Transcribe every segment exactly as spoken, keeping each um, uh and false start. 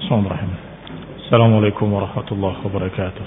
Bismillahirrahmanirrahim. Assalamualaikum warahmatullahi wabarakatuh.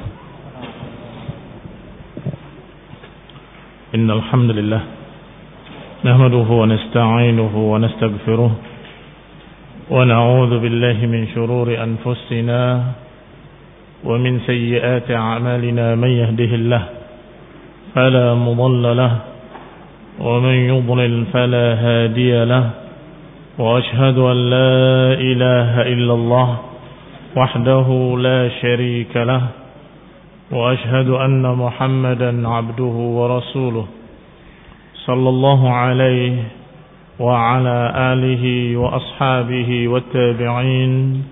Innal hamdalillah nahmaduhu wa nasta'inuhu wa nastaghfiruh wa na'udzu billahi min shururi anfusina wa min sayyiati a'malina man yahdihillahu fala mudilla lahu wa man yudlil fala hadiya lahu wa ashhadu an la ilaha illallah وحده لا شريك له وأشهد أن محمدا عبده ورسوله صلى الله عليه وعلى آله وأصحابه والتابعين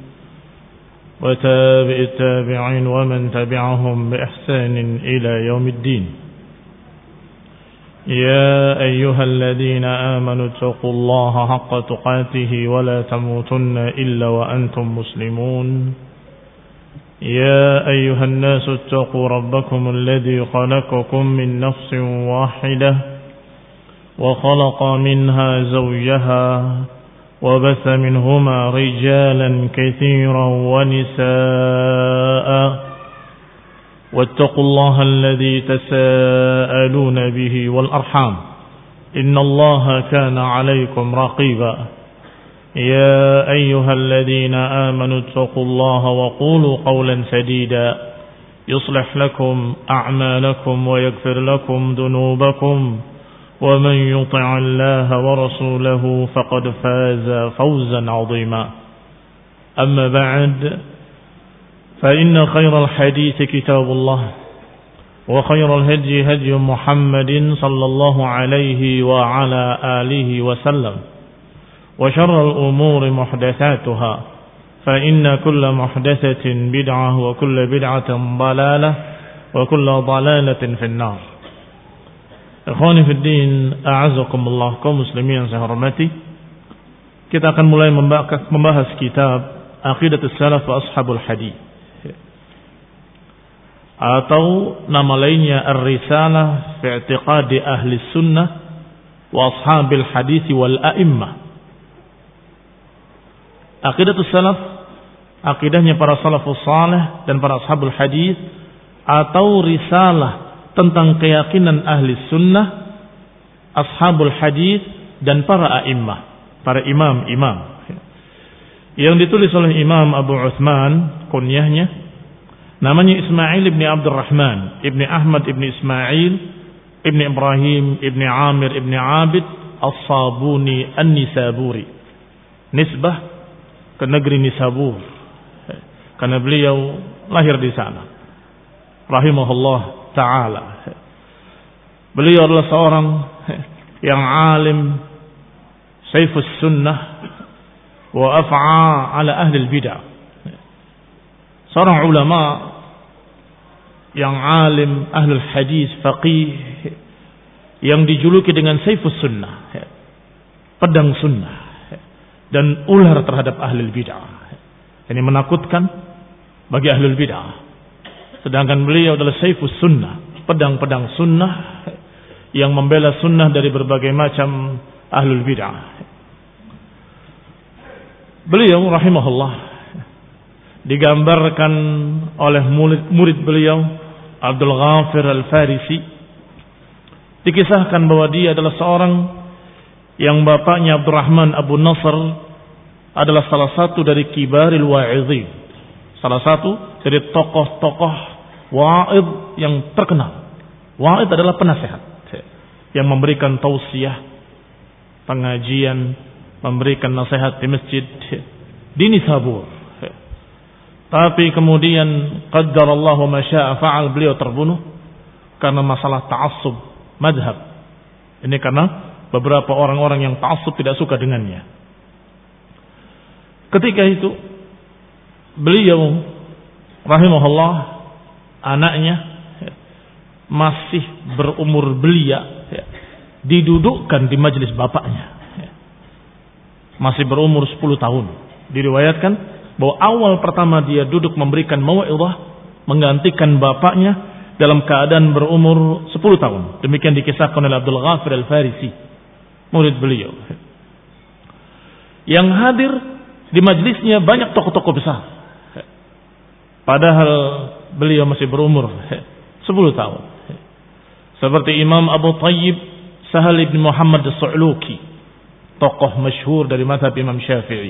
وتابع التابعين ومن تبعهم بإحسان إلى يوم الدين. يا أيها الذين آمنوا اتقوا الله حق تقاته ولا تموتن إلا وأنتم مسلمون. يا أيها الناس اتقوا ربكم الذي خلقكم من نفس واحدة وخلق منها زوجها وبث منهما رجالا كثيرا ونساء واتقوا الله الذي تساءلون به والأرحام إن الله كان عليكم رقيبا. يا أيها الذين آمنوا اتقوا الله وقولوا قولا سديدا يصلح لكم أعمالكم ويغفر لكم ذنوبكم ومن يطع الله ورسوله فقد فاز فوزا عظيما. أما بعد فإن خير الحديث كتاب الله وخير الهدي هدي محمد صلى الله عليه وعلى آله وسلم وشر الأمور محدثاتها فإن كل محدثة بدعة وكل بدعة ضلالة وكل ضلالة في النار. Ikhwani fi din, a'azakumullah, kaum muslimin yang saya hormati. Kita akan mulai membahas kitab Aqidatus Salaf wa Ashabul Hadith, atau nama lainnya Ar-Risalah fi i'tiqadi ahli sunnah wa ashabil hadith wal a'immah. Aqidatus salaf, akidahnya para salafus salih dan para ashabul hadith, atau risalah tentang keyakinan ahli sunnah, ashabul hadith dan para a'immah, para imam-imam, yang ditulis oleh Imam Abu Uthman, kunyahnya namanya Ismail ibn Abdurrahman ibn Ahmad ibn Ismail ibn Ibrahim ibn Amir ibn Abid As-Sabuni An-Nisaburi, nisbah ke negeri Nisabur, karena beliau lahir di sana, rahimahullah ta'ala. Beliau adalah seorang yang alim, saifus sunnah wa af'a ala ahli al-bid'ah, seorang ulama yang alim, ahlul hadis, faqih, yang dijuluki dengan saifus sunnah, pedang sunnah, dan ular terhadap ahlul bid'ah. Ini menakutkan bagi ahlul bid'ah. Sedangkan beliau adalah saifus sunnah, pedang-pedang sunnah yang membela sunnah dari berbagai macam ahlul bid'ah. Beliau rahimahullah digambarkan oleh murid, murid beliau Abdul Ghafir Al-Farisi, dikisahkan bahwa dia adalah seorang yang bapaknya Abdurrahman Abu Nasr adalah salah satu dari kibaril wa'idhin, salah satu dari tokoh-tokoh wa'idh yang terkenal. Wa'idh adalah penasehat yang memberikan tausiah, pengajian, memberikan nasihat di masjid di Nisabur. Tapi kemudian qaddarallahu ma syaa fa'al, beliau terbunuh karena masalah ta'assub madhab. Ini karena beberapa orang-orang yang ta'assub tidak suka dengannya. Ketika itu beliau rahimahullah, anaknya masih berumur belia, didudukkan di majelis bapaknya, masih berumur sepuluh tahun. Diriwayatkan bahwa awal pertama dia duduk memberikan mau'izah, menggantikan bapaknya dalam keadaan berumur sepuluh tahun. Demikian dikisahkan oleh Abdul Ghafir Al-Farisi, murid beliau. Yang hadir Di majlisnya banyak tokoh-tokoh besar. Padahal beliau masih berumur sepuluh tahun. Seperti Imam Abu Tayyib Sahal ibn Muhammad as-Su'luki, tokoh masyhur dari mazhab Imam Syafi'i.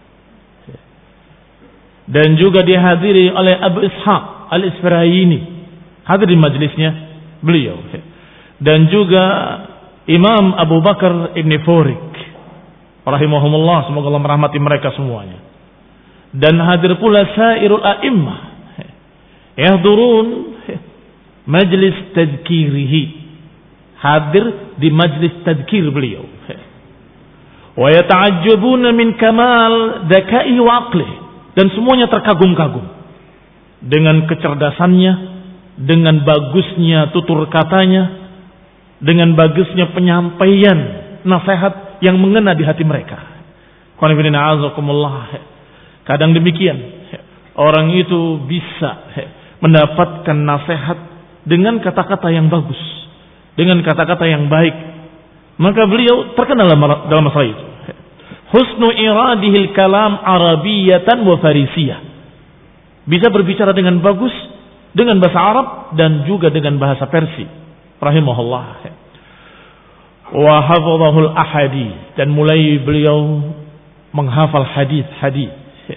Dan juga dihadiri oleh Abu Ishaq al-Isfirayini, hadir di majlisnya beliau. Dan juga Imam Abu Bakar ibn Furik rahimahumullah, semoga Allah merahmati mereka semuanya. Dan hadir pula sairul a'immah yahdurun majlis tadkirihi, hadir di majlis tadkir beliau. Wa yata'ajjabuna min kamal dzaka'ihi wa aqlihi, dan semuanya terkagum-kagum dengan kecerdasannya, dengan bagusnya tutur katanya, dengan bagusnya penyampaian nasihat yang mengena di hati mereka. Kadang demikian, orang itu bisa mendapatkan nasihat dengan kata-kata yang bagus, dengan kata-kata yang baik. Maka beliau terkenal dalam masalah itu. Husnu iradihil kalam arabiyatan wa farisiyah, bisa berbicara dengan bagus dengan bahasa Arab dan juga dengan bahasa Persia. Rahimahullah. Wa hafadhahul ahadits, dan mulai beliau menghafal hadis-hadis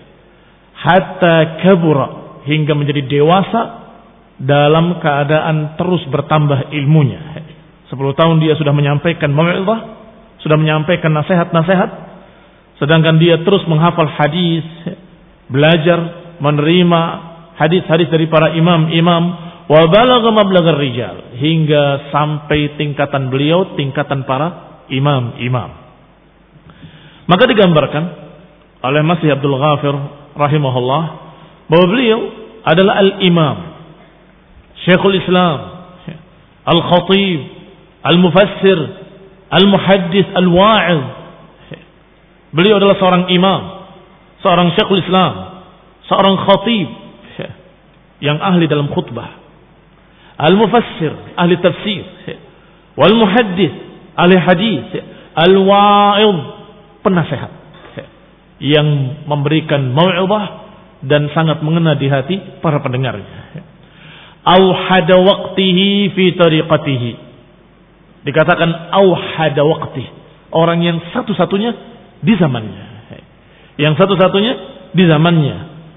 hatta kabura, hingga menjadi dewasa dalam keadaan terus bertambah ilmunya. Sepuluh tahun dia sudah menyampaikan mau'izah, sudah menyampaikan nasihat-nasihat, sedangkan dia terus menghafal hadis, belajar menerima hadis-hadis dari para imam-imam. Wa balagha mablaghar rijal, hingga sampai tingkatan beliau tingkatan para imam-imam. Maka digambarkan oleh Masih Abdul Ghafir rahimahullah bahwa beliau adalah al-imam, Syekhul Islam, al-khatib, al-mufassir, al-muhaddis, al-wa'iz. Beliau adalah seorang imam, seorang Syekhul Islam, seorang khatib yang ahli dalam khutbah, al-mufassir, ahli tafsir, wal muhaddis, ahli hadis, al-wa'iz, penasehat yang memberikan mau'izah dan sangat mengena di hati para pendengarnya. Auhada waqtihi fi tariqatihi, dikatakan auhada waqtihi, orang yang satu-satunya di zamannya, yang satu-satunya di zamannya.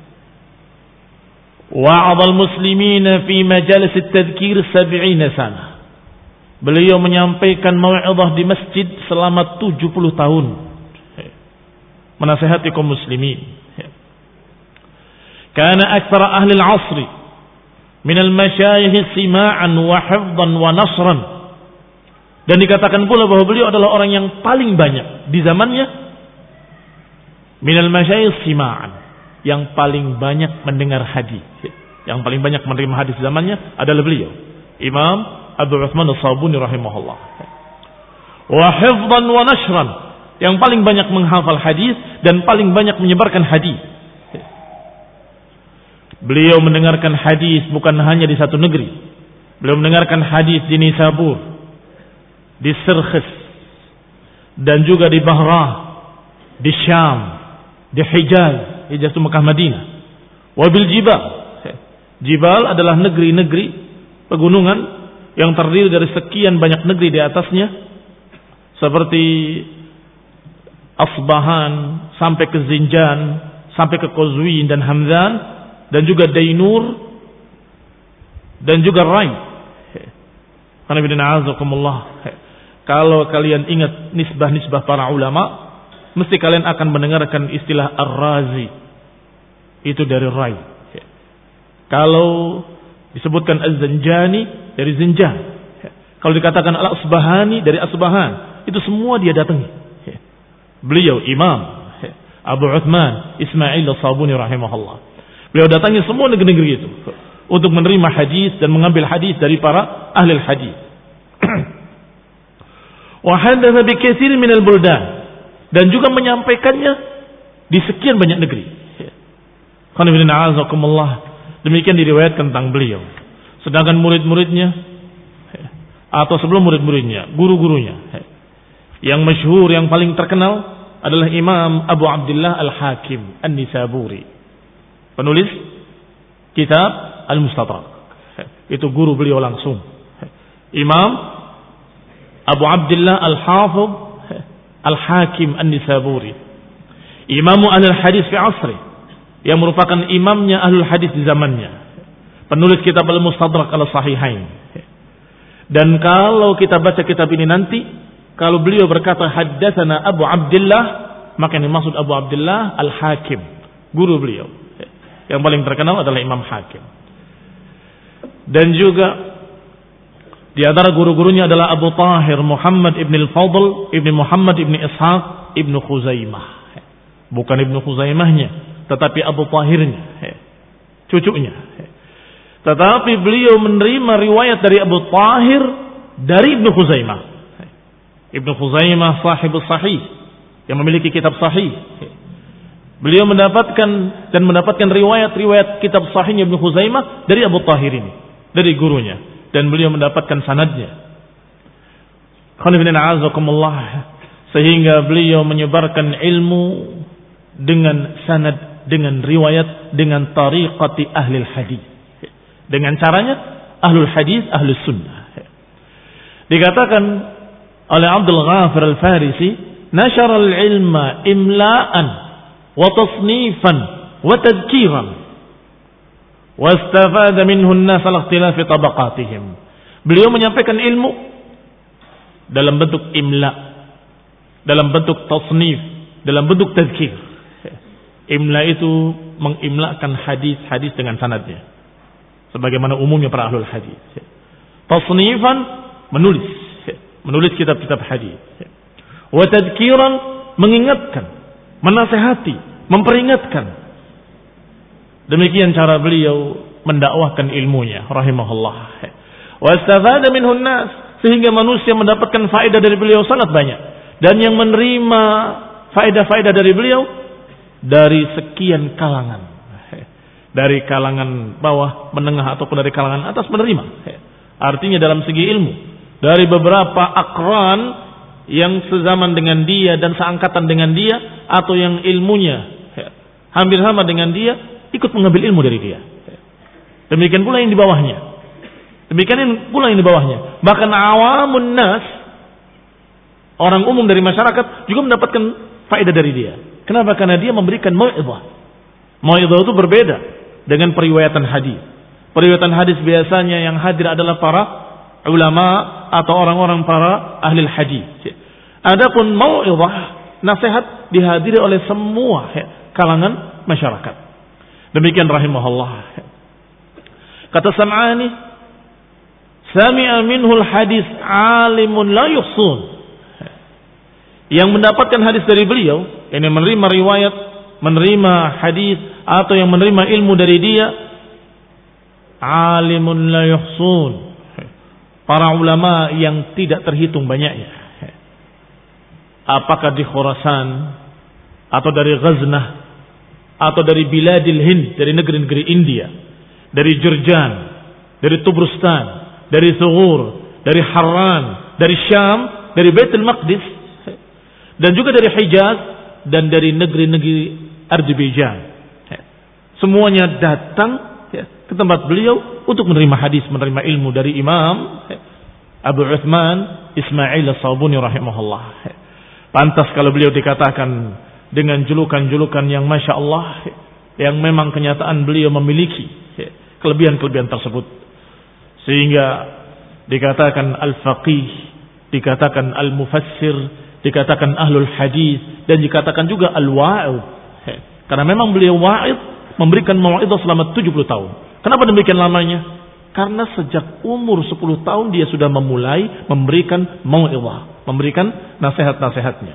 Wa'adhal muslimina fi majalis at-tadhkir sab'ina sana, beliau menyampaikan mau'izah di masjid selama tujuh puluh tahun, menasihati kaum muslimin. Kana aktsara ahli al-'asr min al-masyayikh sima'an wa hifdhan wa nasran, dan dikatakan pula bahwa beliau adalah orang yang paling banyak di zamannya min al-masyayikh sima'an, yang paling banyak mendengar hadis, yang paling banyak menerima hadis zamannya adalah beliau, Imam Abu Utsman as-Sabuni rahimahullah. Wa hifdhan wa nashran, yang paling banyak menghafal hadis dan paling banyak menyebarkan hadis. Beliau mendengarkan hadis bukan hanya di satu negeri. Beliau mendengarkan hadis di Nisabur, di Sirkhis, dan juga di Bahrah, di Syam, di Hijaz, Hijaz itu Mekah Madinah. Wabil Jibal, Jibal adalah negeri-negeri pegunungan yang terdiri dari sekian banyak negeri di atasnya, seperti Asbahan sampai ke Zinjan, sampai ke Qazwin dan Hamdan, dan juga Dainur, dan juga Rai. Kalau kalian ingat nisbah-nisbah para ulama, mesti kalian akan mendengarkan istilah Ar-Razi, itu dari Rai. Kalau disebutkan Az-Zanjani, dari Zinjan. Kalau dikatakan Al-Asbahani, dari Asbahan. Itu semua dia datangi. Beliau Imam Abu Uthman Ismail as-Sabuni rahimahullah, beliau datangi semua negeri-negeri itu untuk menerima hadis dan mengambil hadis dari para ahli hadis. Wa hadatsa bi katsirin minal buldan, dan juga menyampaikannya di sekian banyak negeri. Demikian diriwayatkan tentang beliau. Sedangkan murid-muridnya atau sebelum murid-muridnya, guru-gurunya yang masyhur, yang paling terkenal adalah Imam Abu Abdullah Al-Hakim An-Nisaburi, penulis kitab Al-Mustadrak. Itu guru beliau langsung, Imam Abu Abdullah Al-Hafidh Al-Hakim An-Nisaburi, Imamu Ahlul Hadis fi asri, yang merupakan imamnya Ahlul Hadis di zamannya, penulis kitab Al-Mustadrak Al-Sahihain. Dan kalau kita baca kitab ini nanti, kalau beliau berkata haddatsana Abu Abdullah, maka yang dimaksud Abu Abdullah Al-Hakim, guru beliau. Yang paling terkenal adalah Imam Hakim. Dan juga di antara guru-gurunya adalah Abu Tahir Muhammad ibn al-Fadl ibn Muhammad ibn Ishaq ibn Khuzaimah. Bukan ibn Khuzaimahnya, tetapi Abu Tahirnya, cucunya. Tetapi beliau menerima riwayat dari Abu Tahir dari Ibnu Khuzaimah. Ibnu Khuzaimah sahibus sahih, yang memiliki kitab sahih. Beliau mendapatkan dan mendapatkan riwayat-riwayat kitab sahihnya Ibnu Khuzaimah dari Abu Tahir ini, dari gurunya, dan beliau mendapatkan sanadnya. Sehingga beliau menyebarkan ilmu dengan sanad, dengan riwayat, dengan tariqati ahlil hadis, dengan caranya ahlul hadis, ahlus sunnah. Dikatakan oleh Abdul Ghafir Al-Farisi, nashara al-ilma imla'an wa tasnifan wa tadhkiran wa istafada minhu an-nas ala ikhtilafi tabaqatihim. Beliau menyampaikan ilmu dalam bentuk imla, dalam bentuk tasnif, dalam bentuk tadhkir. Imla itu mengimlakan hadis-hadis dengan sanadnya, sebagaimana umumnya para ahlul hadis. Tasnifan, menulis, menulis kitab-kitab hadis. Wa tadhkiran, mengingatkan, menasihati, memperingatkan. Demikian cara beliau mendakwahkan ilmunya, rahimahullah. Wa istafada minhu an-nas, sehingga manusia mendapatkan faedah dari beliau sangat banyak. Dan yang menerima faedah-faedah dari beliau dari sekian kalangan, dari kalangan bawah, menengah, ataupun dari kalangan atas menerima. Artinya dalam segi ilmu, dari beberapa akran yang sezaman dengan dia dan seangkatan dengan dia, atau yang ilmunya hampir sama dengan dia, ikut mengambil ilmu dari dia. Demikian pula yang di bawahnya, demikian pula yang di bawahnya. Bahkan awamun nas, orang umum dari masyarakat juga mendapatkan faedah dari dia. Kenapa? Karena dia memberikan mau'izah. Mau'izah itu berbeda dengan periwayatan hadis. Periwayatan hadis biasanya yang hadir adalah para ulama atau orang-orang para ahli hadis. Adapun mau'izah, nasihat, dihadiri oleh semua kalangan masyarakat. Demikian rahimahullah. Kata Sam'ani, sami'a minhul hadis alimun la yuhsun. Yang mendapatkan hadis dari beliau, yang menerima riwayat, menerima hadis, atau yang menerima ilmu dari dia, alimun la yuhsun, para ulama yang tidak terhitung banyaknya. Apakah di Khurasan, atau dari Ghaznah, atau dari Biladil Hind, dari negeri-negeri India, dari Jurjan, dari Tubrustan, dari Thughur, dari Harran, dari Syam, dari Baitul Maqdis, dan juga dari Hijaz, dan dari negeri-negeri Azerbaijan. Semuanya datang ke tempat beliau untuk menerima hadis, menerima ilmu dari Imam Abu Uthman Ismail As-Sabuni rahimahullah. Pantas kalau beliau dikatakan dengan julukan-julukan yang Masya Allah, yang memang kenyataan beliau memiliki kelebihan-kelebihan tersebut, sehingga dikatakan al-faqih, dikatakan al-mufassir, dikatakan ahlul hadis, dan dikatakan juga al-wa'id. Karena memang beliau wa'id, memberikan mau'izah selama tujuh puluh tahun. Kenapa demikian lamanya? Karena sejak umur sepuluh tahun dia sudah memulai memberikan mau'izah, memberikan nasihat-nasihatnya.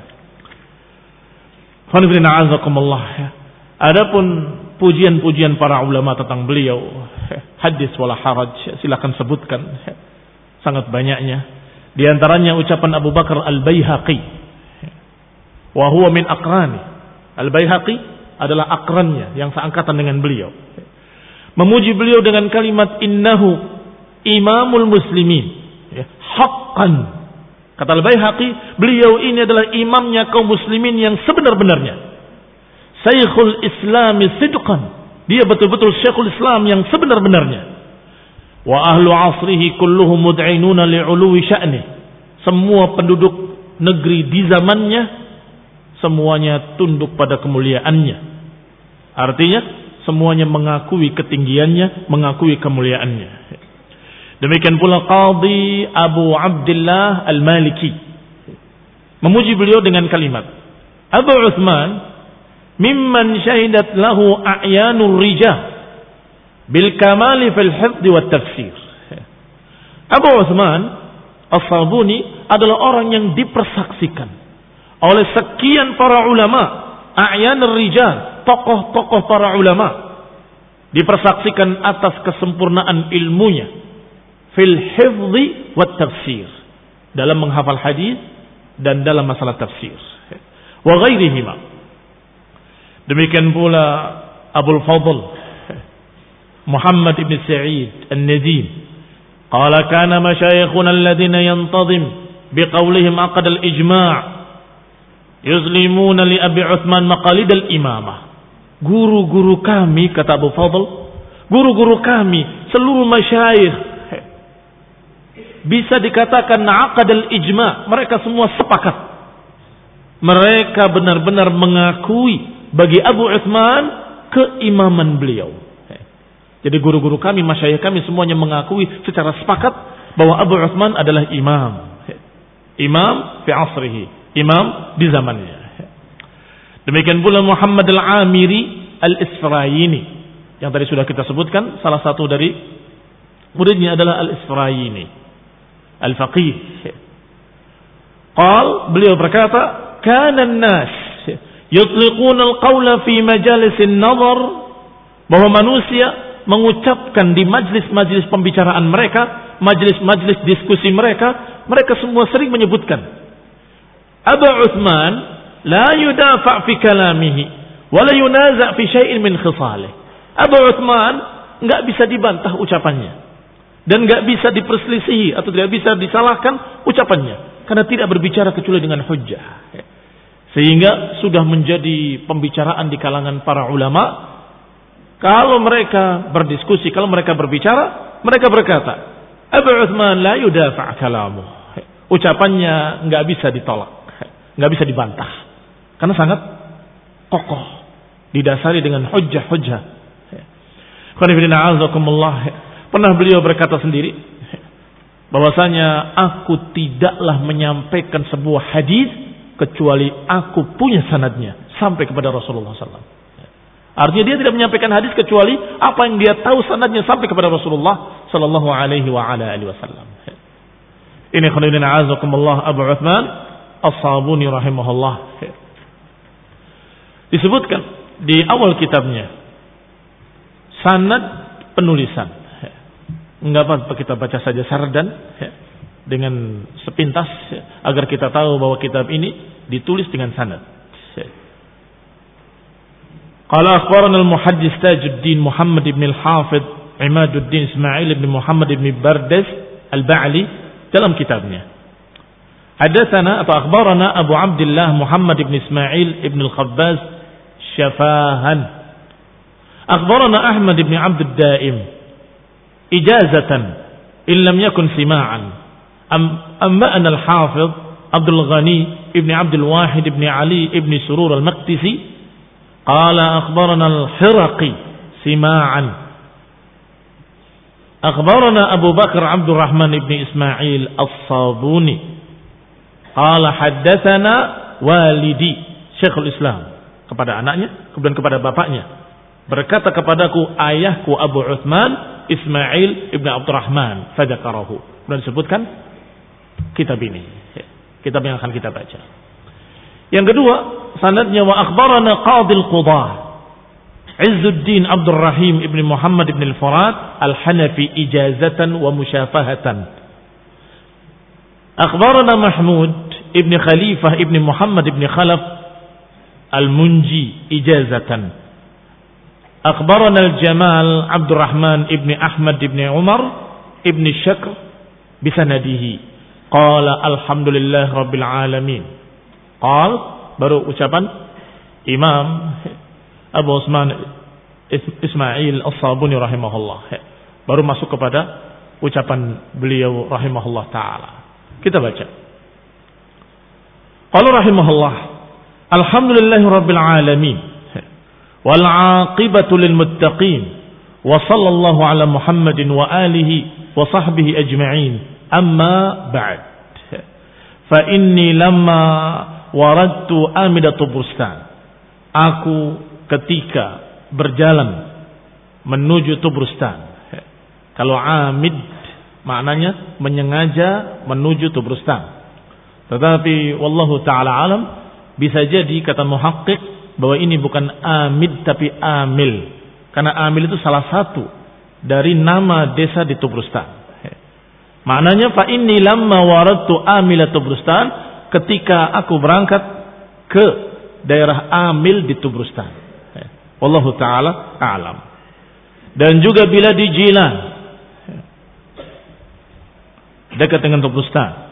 Adapun pujian-pujian para ulama tentang beliau, hadis wala haraj, silakan sebutkan, sangat banyaknya. Di antaranya ucapan Abu Bakar Al-Baihaqi, wa huwa min aqrani. Al-Baihaqi adalah akrannya yang seangkatan dengan beliau. Memuji beliau dengan kalimat innahu imamul muslimin, haqqan, Kata Al-Baihaqi, beliau ini adalah imamnya kaum muslimin yang sebenar-benarnya. Syekhul Islam sidqan. Dia betul-betul Syekhul Islam yang sebenar-benarnya. Wa ahlu asrihi kulluhum mud'inuna li'uluwi sya'nih. Semua penduduk negeri di zamannya semuanya tunduk pada kemuliaannya. Artinya semuanya mengakui ketinggiannya, mengakui kemuliaannya. Demikian pula Qadhi Abu Abdullah Al-Maliki memuji beliau dengan kalimat, Abu Uthman mimman syahidat lahu a'yanur rijal bil kamali fil hifdz wat tafsir. Abu Uthman As-Sabuni adalah orang yang dipersaksikan oleh sekian para ulama, a'yanur rijal, tokoh-tokoh para ulama, dipersaksikan atas kesempurnaan ilmunya fil hifdzi wat tafsir, dalam menghafal hadis dan dalam masalah tafsir, wa ghairihima. Demikian pula Abul Fadl Muhammad ibn Sa'id An-Nadim qala kana masyayikhuna alladhina yantazim biqawlihim aqad al-ijma' yuzlimuna li Abi Uthman maqalid al-imamah. Guru-guru kami, kata Abu Fadl, guru-guru kami, seluruh masyayikh, bisa dikatakan aqad al-ijma', mereka semua sepakat. Mereka benar-benar mengakui bagi Abu Uthman keimaman beliau. Jadi guru-guru kami, masyayikh kami semuanya mengakui secara sepakat bahwa Abu Uthman adalah imam. Imam fi asrihi, imam di zamannya. Demikian pula Muhammad al-Amiri al-Isfirayini, yang tadi sudah kita sebutkan, salah satu dari muridnya adalah al-Isfirayini al-faqih. Qal, beliau berkata, kana an-nas yutliquna al-qawla fi majalisin nazar, bahwa manusia mengucapkan di majlis-majlis pembicaraan mereka, majlis-majlis diskusi mereka, mereka semua sering menyebutkan Abu Uthman la yudafa' fi kalamihi wa la yunaza' fi syai'in min khisalih. Abu Uthman enggak bisa dibantah ucapannya dan enggak bisa diperselisihi atau tidak bisa disalahkan ucapannya, karena tidak berbicara kecuali dengan hujjah. Sehingga sudah menjadi pembicaraan di kalangan para ulama. Kalau mereka berdiskusi, kalau mereka berbicara, mereka berkata, Abu Uthman la yudafa' kalamuh. Ucapannya enggak bisa ditolak, enggak bisa dibantah, karena sangat kokoh, didasari dengan hujjah-hujjah. Pernah beliau berkata sendiri bahwasanya aku tidaklah menyampaikan sebuah hadis kecuali aku punya sanadnya sampai kepada Rasulullah sallallahu alaihi wasallam. Artinya dia tidak menyampaikan hadis kecuali apa yang dia tahu sanadnya sampai kepada Rasulullah sallallahu alaihi wa ala alihi wasallam. Ini khairin a'azakumullah Abu Uthman As-Sabuni rahimahullah. Disebutkan di awal kitabnya sanad penulisan. Enggak apa-apa kita baca saja sardan dengan sepintas agar kita tahu bahwa kitab ini ditulis dengan sanad. Qala akhbarana al-muhaddis Tajuddin Muhammad ibn al-Hafidh Imaduddin Ismail ibn Muhammad ibn Bardas al-Ba'li dalam kitabnya. Hadatsana atau akhbarana Abu Abdullah Muhammad ibn Ismail ibn al-Khabbaz Syafahan. Akhbarana Ahmad ibn Abd ad-Daim ijazatan in lam yakun sima'an. Amma'ana al-Hafidh Abdul Ghani ibn Abdul Wahid ibn Ali ibn Surur al-Maqdisi qala akhbarana al-Hiraqi sima'an. Akhbarana Abu Bakar Abdul Rahman ibn Ismail As-Sabuni qala haddatsana walidi Syekhul Islam, kepada anaknya kemudian kepada bapaknya, berkata kepadaku ayahku Abu Uthman Ismail ibn Abdurrahman fadzakarahu. Kemudian disebutkan kitab ini, kitab yang akan kita baca. Yang kedua sanadnya wa akhbarana Qadil Qudah Izzuddin Abdul Rahim ibn Muhammad ibn al-Furat al-Hanafi ijazatan wa musyafahatan. Akhbarana Mahmud ibn Khalifah ibn Muhammad ibn Khalaf al-Munji ijazatan. Akhbarana al-Jamal Abdul Rahman ibn Ahmad ibn Umar ibn Syakr bisanadihi qala alhamdulillah rabbil alamin. Qal, baru ucapan Imam Abu Utsman Ismail As-Sabuni rahimahullah. Baru masuk kepada ucapan beliau rahimahullah ta'ala. Kita baca. Qala rahimahullah, alhamdulillahi rabbil alamin, wal aqibatu lil muttaqin, wa sallallahu ala Muhammadin wa alihi wa sahbihi ajma'in, amma ba'd. Fa inni lamma waradtu amidatu Bustan, aku ketika berjalan menuju Tubrustan. Kalau amid maknanya menyengaja menuju Tubrustan. Tetapi wallahu taala alam, bisa jadi kata muhaqqiq bahwa ini bukan amid tapi amil. Karena amil itu salah satu dari nama desa di Tubrustan. Maknanya fa inni lamma waradtu amila Tubrustan, ketika aku berangkat ke daerah Amil di Tubrustan. Wallahu taala a'lam. Dan juga bila di Jilan, dekat dengan Tubrustan,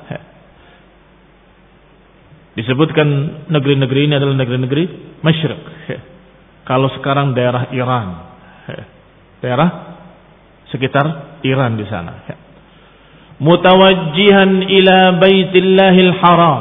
disebutkan negeri-negeri ini adalah negeri-negeri Masyriq. Kalau sekarang daerah Iran, daerah sekitar Iran di sana. Mutawajjihan ila Baitillahil Haram,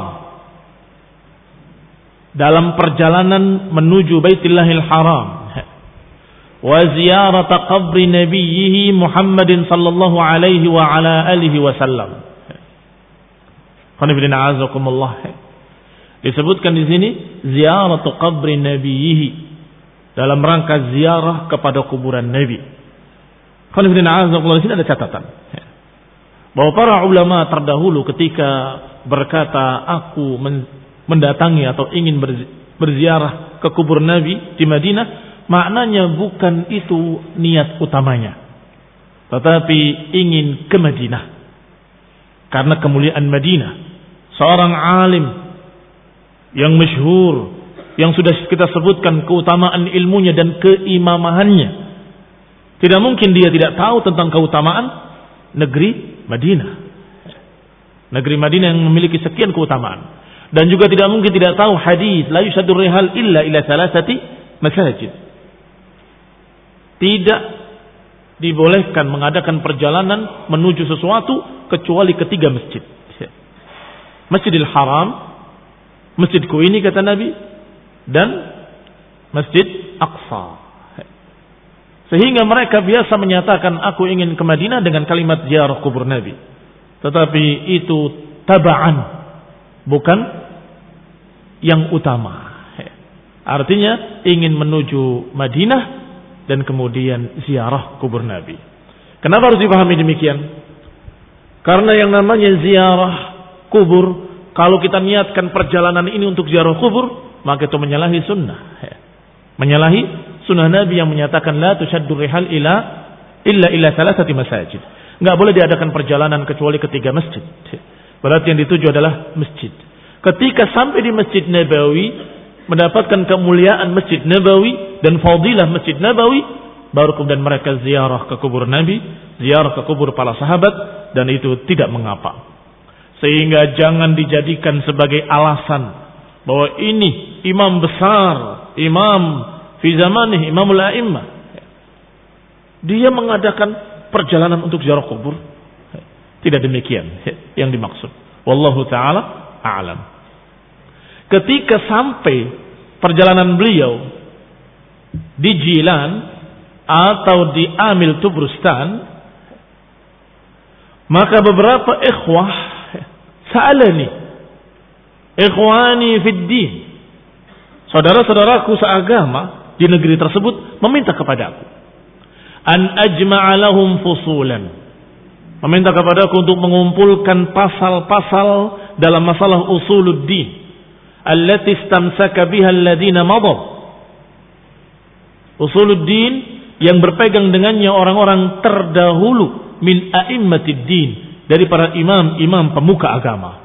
dalam perjalanan menuju Baitillahil Haram, wa ziyarat qabri nabiyhi Muhammadin sallallahu alaihi wa ala alihi wasallam. Qanifidina azakumullah. Disebutkan di sini ziyarat qabri nabiyhi, dalam rangka ziarah kepada kuburan Nabi. Qanifidina azakumullah, di sini ada catatan bahwa para ulama terdahulu ketika berkata aku mendatangi atau ingin berziarah ke kubur Nabi di Madinah, maknanya bukan itu niat utamanya, tetapi ingin ke Madinah karena kemuliaan Madinah. Seorang alim yang masyhur, yang sudah kita sebutkan keutamaan ilmunya dan keimamahannya, tidak mungkin dia tidak tahu tentang keutamaan negeri Madinah. Negeri Madinah yang memiliki sekian keutamaan. Dan juga tidak mungkin tidak tahu hadis la yusaddur rihal illa ila salasati masajid. Tidak dibolehkan mengadakan perjalanan menuju sesuatu kecuali ketiga masjid. Masjidil Haram, Masjidku ini kata Nabi, dan Masjid Aqsa. Sehingga mereka biasa menyatakan aku ingin ke Madinah dengan kalimat ziarah kubur Nabi. Tetapi itu taba'an, bukan yang utama. Artinya ingin menuju Madinah dan kemudian ziarah kubur Nabi. Kenapa harus dipahami demikian? Karena yang namanya ziarah kubur, kalau kita niatkan perjalanan ini untuk ziarah kubur, maka itu menyalahi sunnah. Menyalahi sunnah Nabi yang menyatakan la tushaddur rihal ila illa ila salasati masajid. Enggak boleh diadakan perjalanan kecuali ketiga masjid. Berarti yang dituju adalah masjid. Ketika sampai di Masjid Nabawi, mendapatkan kemuliaan Masjid Nabawi dan fadilah Masjid Nabawi, baru kemudian mereka ziarah ke kubur Nabi, ziarah ke kubur para sahabat, dan itu tidak mengapa. Sehingga jangan dijadikan sebagai alasan bahwa ini imam besar, imam fi zamanih, imamul a'immah, dia mengadakan perjalanan untuk ziarah kubur. Tidak demikian yang dimaksud. Wallahu ta'ala a'lam. Ketika sampai perjalanan beliau di Jilan atau di Amil Tubrustan, maka beberapa ikhwah sa'alani, ikhwani fid din, saudara-saudaraku seagama di negeri tersebut meminta kepadaku an ajma'a lahum fusulan, meminta kepadaku untuk mengumpulkan pasal-pasal dalam masalah usuluddin allati istamsaka biha alladhina madaw, usuluddin yang berpegang dengannya orang-orang terdahulu min a'immatid din, dari para imam-imam pemuka agama.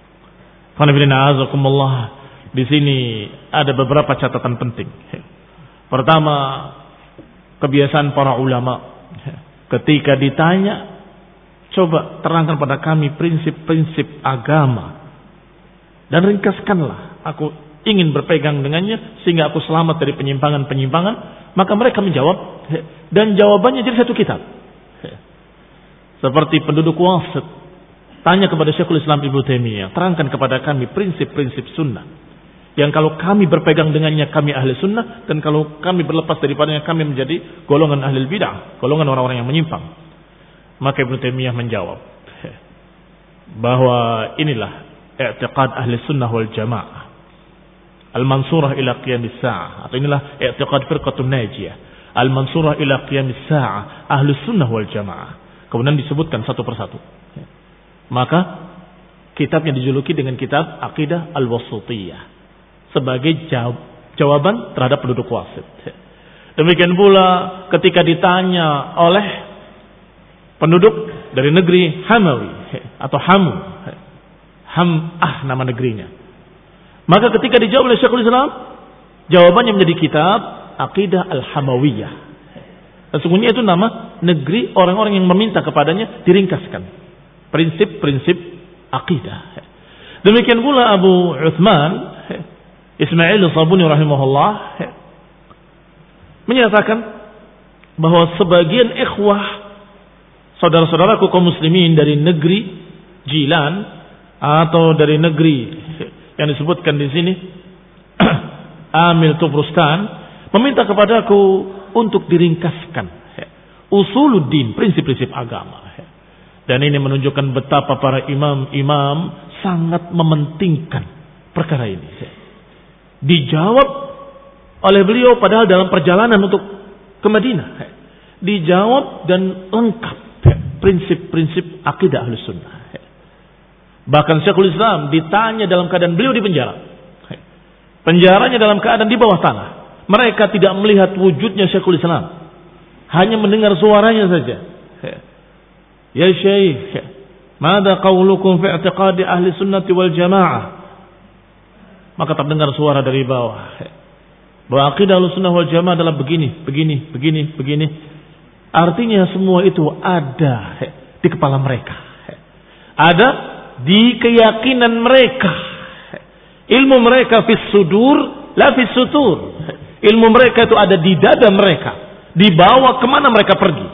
Di sini ada beberapa catatan penting. Pertama, kebiasaan para ulama ketika ditanya coba terangkan pada kami prinsip-prinsip agama dan ringkaskanlah, aku ingin berpegang dengannya sehingga aku selamat dari penyimpangan-penyimpangan. Maka mereka menjawab, dan jawabannya jadi satu kitab. Seperti penduduk Wasit tanya kepada Syekhul Islam Ibnu Taimiyah, terangkan kepada kami prinsip-prinsip sunnah yang kalau kami berpegang dengannya kami ahli sunnah, dan kalau kami berlepas daripadanya kami menjadi golongan ahli bid'ah, golongan orang-orang yang menyimpang. Maka Ibnu Taimiyah menjawab bahwa inilah i'tiqad ahli sunnah wal jamaah al-mansurah ila qiyamis sa'ah, atau inilah i'tiqad firqatun najiyah al-mansurah ila qiyamis sa'ah ahli sunnah wal jamaah. Kemudian disebutkan satu persatu. Maka kitabnya dijuluki dengan kitab Aqidah Al-Wasithiyah sebagai jawab, jawaban terhadap penduduk Wasit. Demikian pula ketika ditanya oleh penduduk dari negeri Hamawi atau Hamu, Ham'ah nama negerinya, maka ketika dijawab oleh Syekhul Islam, jawabannya menjadi kitab Aqidah Al-Hamawiyah. Sesungguhnya itu nama negeri orang-orang yang meminta kepadanya diringkaskan prinsip-prinsip akidah. Demikian pula Abu Uthman Ismail Sabuni rahimahullah menyatakan bahwa sebagian ikhwah saudara-saudaraku kaum muslimin dari negeri Jilan atau dari negeri yang disebutkan di sini Amil Tubrustan meminta kepadaku untuk diringkaskan usuluddin, prinsip-prinsip agama. Dan ini menunjukkan betapa para imam-imam sangat mementingkan perkara ini. Dijawab oleh beliau padahal dalam perjalanan untuk ke Madinah. Dijawab dan lengkap prinsip-prinsip akidah Ahlus Sunnah. Bahkan Syekhul Islam ditanya dalam keadaan beliau di penjara. Penjaranya dalam keadaan di bawah tanah. Mereka tidak melihat wujudnya Syekhul Islam, hanya mendengar suaranya saja. Ya Syekh, mada qaulukum fi i'tiqadi ahli sunnati wal jamaah? Maka terdengar suara dari bawah bahwa akidah ahli sunnah wal jamaah adalah begini, begini, begini, begini. Artinya semua itu ada di kepala mereka, ada di keyakinan mereka. Ilmu mereka fis sudur la fis sutur. Ilmu mereka itu ada di dada mereka, dibawa kemana mereka pergi.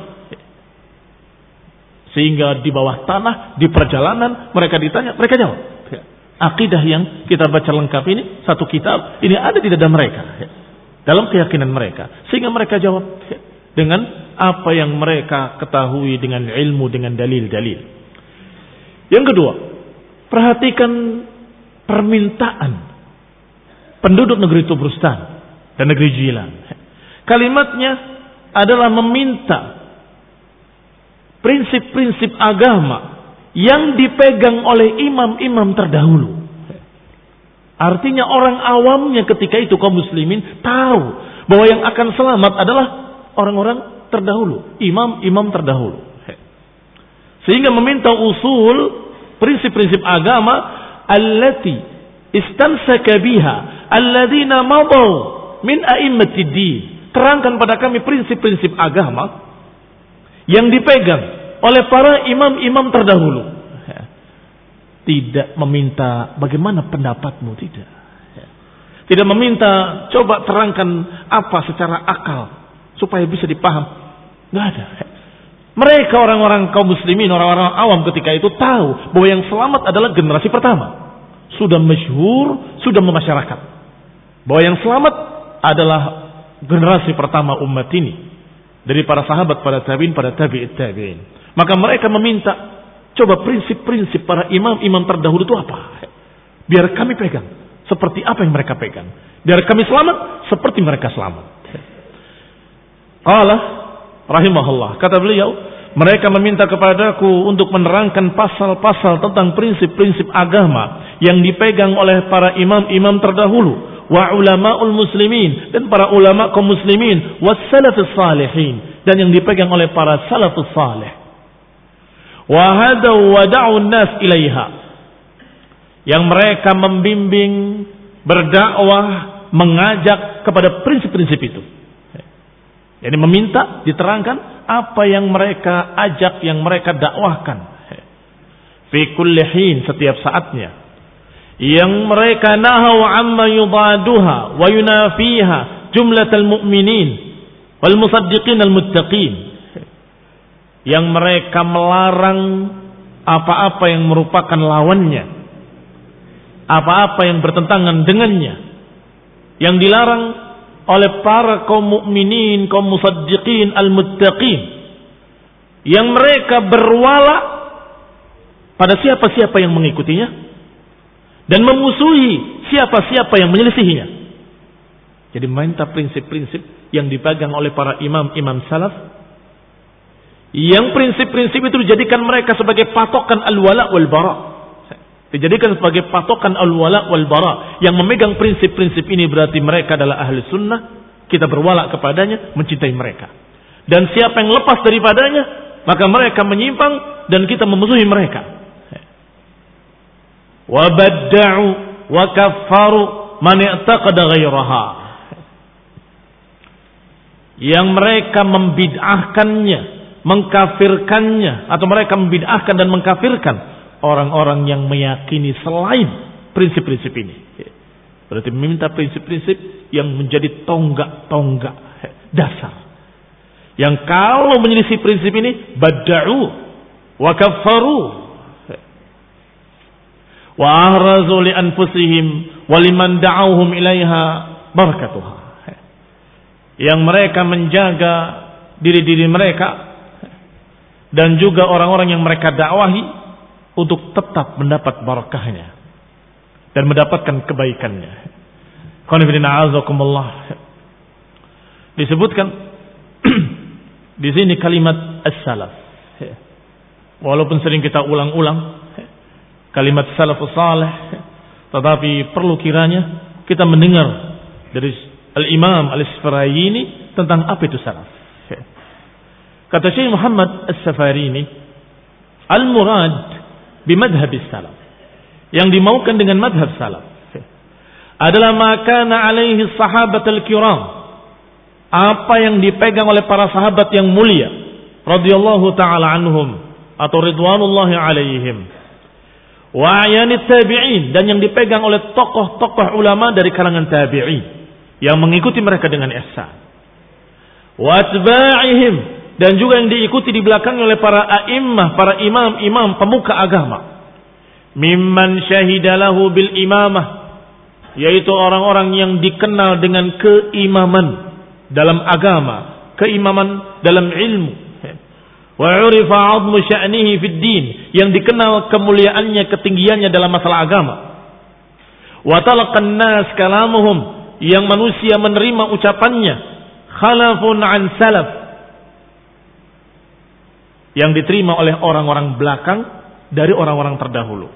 Sehingga di bawah tanah, di perjalanan mereka ditanya, mereka jawab. Akidah yang kita baca lengkap ini, satu kitab, ini ada di dada mereka, dalam keyakinan mereka. Sehingga mereka jawab dengan apa yang mereka ketahui, dengan ilmu, dengan dalil-dalil. Yang kedua, perhatikan permintaan penduduk negeri Tubrustan dan negeri Jilan. Kalimatnya adalah meminta prinsip-prinsip agama yang dipegang oleh imam-imam terdahulu. Artinya orang awamnya ketika itu kaum muslimin tahu bahwa yang akan selamat adalah orang-orang terdahulu, imam-imam terdahulu. Sehingga meminta usul prinsip-prinsip agama allati istansaka biha alladzina madaw min a'immatid din. Terangkan pada kami prinsip-prinsip agama yang dipegang oleh para imam-imam terdahulu. Tidak meminta bagaimana pendapatmu, tidak. Tidak meminta coba terangkan apa secara akal supaya bisa dipaham. Tidak ada. Mereka orang-orang kaum muslimin, orang-orang awam ketika itu tahu bahwa yang selamat adalah generasi pertama. Sudah masyhur, sudah memasyarakat. Bahwa yang selamat adalah generasi pertama umat ini, dari para sahabat, para tabi'in, para tabi'it tabi'in. Maka mereka meminta, coba prinsip-prinsip para imam-imam terdahulu itu apa? Biar kami pegang seperti apa yang mereka pegang. Biar kami selamat seperti mereka selamat. Qala rahimahullah, kata beliau, mereka meminta kepadaku untuk menerangkan pasal-pasal tentang prinsip-prinsip agama yang dipegang oleh para imam-imam terdahulu, wa ulama'ul muslimin, dan para ulama kaum muslimin, was salafus salihin, dan yang dipegang oleh para salafus salih. Wa hadaw wa da'un nas ilaiha, yang mereka membimbing, berdakwah, mengajak kepada prinsip-prinsip itu. Jadi meminta diterangkan apa yang mereka ajak, yang mereka dakwahkan. Fi kulli hin, setiap saatnya. Yang mereka nahau amma yudaduha wa yunafiha jumlatal mu'minin wal musaddiqin al muttaqin. Yang mereka melarang apa-apa yang merupakan lawannya, apa-apa yang bertentangan dengannya, yang dilarang oleh para kaum mukminin, kaum musaddiqin al-muttaqin, yang mereka berwala pada siapa-siapa yang mengikutinya dan memusuhi siapa-siapa yang menyelisihinya. Jadi minta prinsip-prinsip yang dipegang oleh para imam-imam salaf, yang prinsip-prinsip itu dijadikan mereka sebagai patokan al-wala wal bara. Dijadikan sebagai patokan al-wala wal bara. Yang memegang prinsip-prinsip ini berarti mereka adalah ahli sunnah. Kita berwala kepadanya, mencintai mereka. Dan siapa yang lepas daripadanya, maka mereka menyimpang dan kita memusuhi mereka. Wa badda'u wa kaffaru man i'taqada ghairaha. Yang mereka membid'ahkannya, mengkafirkannya, atau mereka membid'ahkan dan mengkafirkan orang-orang yang meyakini selain prinsip-prinsip ini. Berarti meminta prinsip-prinsip yang menjadi tonggak-tonggak dasar. Yang kalau menyelisih prinsip ini, badda'u wa kaffaru wa ahrazu li anfusihim wa liman da'awhum ilaiha barakatuha. Yang mereka menjaga diri-diri mereka dan juga orang-orang yang mereka dakwahi untuk tetap mendapat barakahnya dan mendapatkan kebaikannya. Disebutkan di sini kalimat as-salaf. Walaupun sering kita ulang-ulang kalimat salafus salih, tetapi perlu kiranya kita mendengar dari Al-Imam Al-Isfirayini tentang apa itu salaf. Kata Syekh Muhammad As-Safarini, al-murad bimadhab salaf, yang dimaukan dengan madhab salaf adalah makana alaihi sahabat al-kiram, apa yang dipegang oleh para sahabat yang mulia radhiyallahu taala anhum atau ridwanullahi alaihim, wa ayanit tabi'in, dan yang dipegang oleh tokoh-tokoh ulama dari kalangan tabi'in yang mengikuti mereka dengan ihsan, wa atba'ihim, dan juga yang diikuti di belakangnya oleh para a'immah, para imam-imam pemuka agama. Mimman syahidalahu bil imamah, yaitu orang-orang yang dikenal dengan keimaman dalam agama, keimaman dalam ilmu. Wa urifa 'azmu sya'nihi fid din, yang dikenal kemuliaannya, ketinggiannya dalam masalah agama. Wa talaqan nas kalamuhum, yang manusia menerima ucapannya. Khalafun an salaf, yang diterima oleh orang-orang belakang dari orang-orang terdahulu,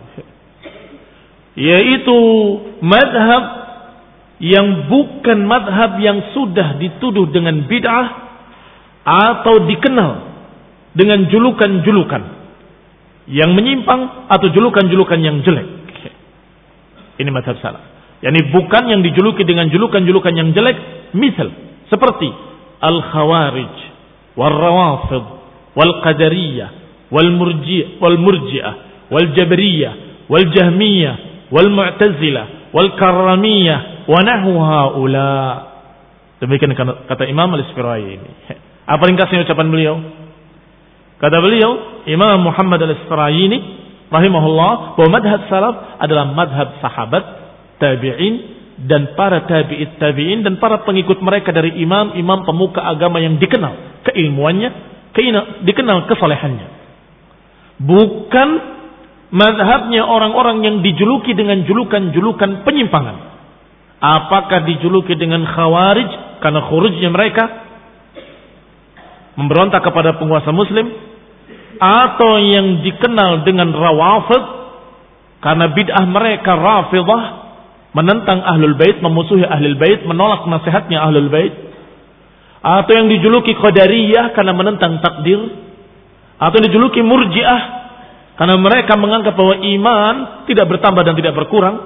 yaitu madhab yang bukan madhab yang sudah dituduh dengan bid'ah atau dikenal dengan julukan-julukan yang menyimpang atau julukan-julukan yang jelek. Ini madhab salaf, yakni bukan yang dijuluki dengan julukan-julukan yang jelek, misal seperti al-khawarij wal-rawafid wal-qadariyah wal-murji'ah wal-murji'ah wal-jabriyah wal-jahmiyah wal-mu'tazilah wal-karramiyah wa nahwu haula. Demikian kata Imam Al-Isfirayini. Apa ringkasnya ucapan beliau? Kata beliau, Imam Muhammad Al-Isfirayini rahimahullah, bahwa madhab salaf adalah madhab sahabat, tabi'in, dan para tabi'it tabi'in, dan para pengikut mereka dari imam-imam pemuka agama yang dikenal keilmuannya, dikenal kesalehannya. Bukan mazhabnya orang-orang yang dijuluki dengan julukan-julukan penyimpangan. Apakah dijuluki dengan khawarij karena khurujnya mereka memberontak kepada penguasa muslim, atau yang dikenal dengan rawafid karena bid'ah mereka rafidah, menentang ahlul bait, memusuhi ahlul bait, menolak nasihatnya ahlul bait, atau yang dijuluki qadariyah karena menentang takdir, atau yang dijuluki murji'ah karena mereka menganggap bahwa iman tidak bertambah dan tidak berkurang,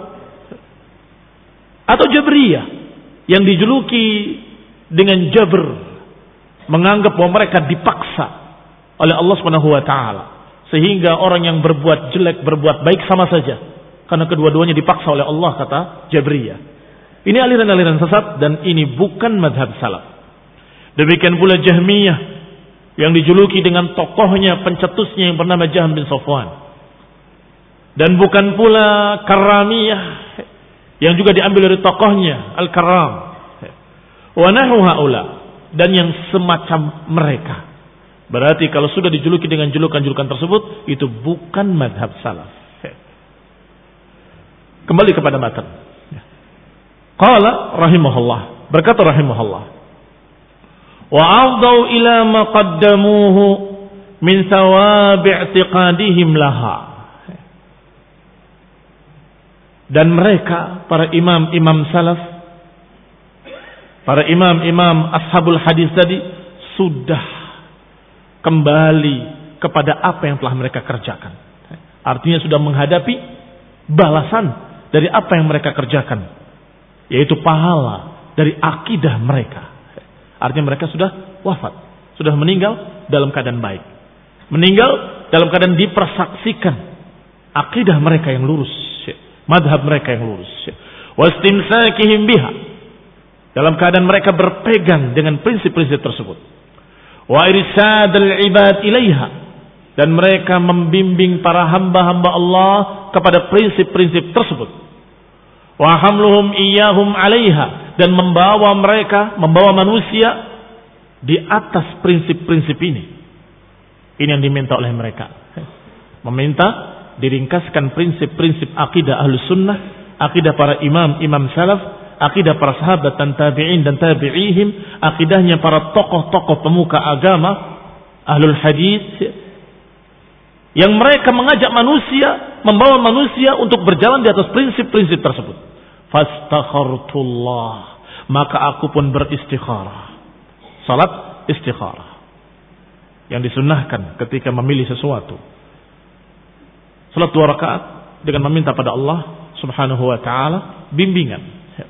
atau jabriyah yang dijuluki dengan jabr menganggap bahwa mereka dipaksa oleh Allah Subhanahu wa taala, sehingga orang yang berbuat jelek berbuat baik sama saja, karena kedua-duanya dipaksa oleh Allah, kata Jabriyah. Ini aliran-aliran sesat dan ini bukan madhab salaf. Demikian pula Jahmiyah yang dijuluki dengan tokohnya, pencetusnya yang bernama Jahm bin Safwan. Dan bukan pula Karramiyah yang juga diambil dari tokohnya Al-Karram. Wa nahu haula, dan yang semacam mereka. Berarti kalau sudah dijuluki dengan julukan-julukan tersebut, itu bukan madhab salaf. Kembali kepada matan. Qala rahimahullah, berkata rahimahullah, wa afdau ila ma qaddamuhu min thawabi i'tiqadihim laha. Dan mereka, para imam-imam salaf, para imam-imam ashabul hadis tadi, sudah kembali kepada apa yang telah mereka kerjakan. Artinya sudah menghadapi balasan dari apa yang mereka kerjakan, yaitu pahala dari akidah mereka. Artinya mereka sudah wafat, sudah meninggal dalam keadaan baik, meninggal dalam keadaan dipersaksikan akidah mereka yang lurus, madhab mereka yang lurus, wastimsakihim biha, dalam keadaan mereka berpegang dengan prinsip-prinsip tersebut, wa irsadul ibad ilaiha, dan mereka membimbing para hamba-hamba Allah kepada prinsip-prinsip tersebut, wa hamluhum iyyahum alaiha, dan membawa mereka, membawa manusia di atas prinsip-prinsip ini. Ini yang diminta oleh mereka, meminta diringkaskan prinsip-prinsip akidah Ahlus Sunnah, akidah para imam-imam salaf, akidah para sahabat dan tabi'in dan tabi'ihim, akidahnya para tokoh-tokoh pemuka agama Ahlul Hadis, yang mereka mengajak manusia, membawa manusia untuk berjalan di atas prinsip-prinsip tersebut. Fastakhartullah, maka aku pun beristikharah. Salat istikharah yang disunnahkan ketika memilih sesuatu. Salat dua rakaat dengan meminta pada Allah Subhanahu wa taala bimbingan.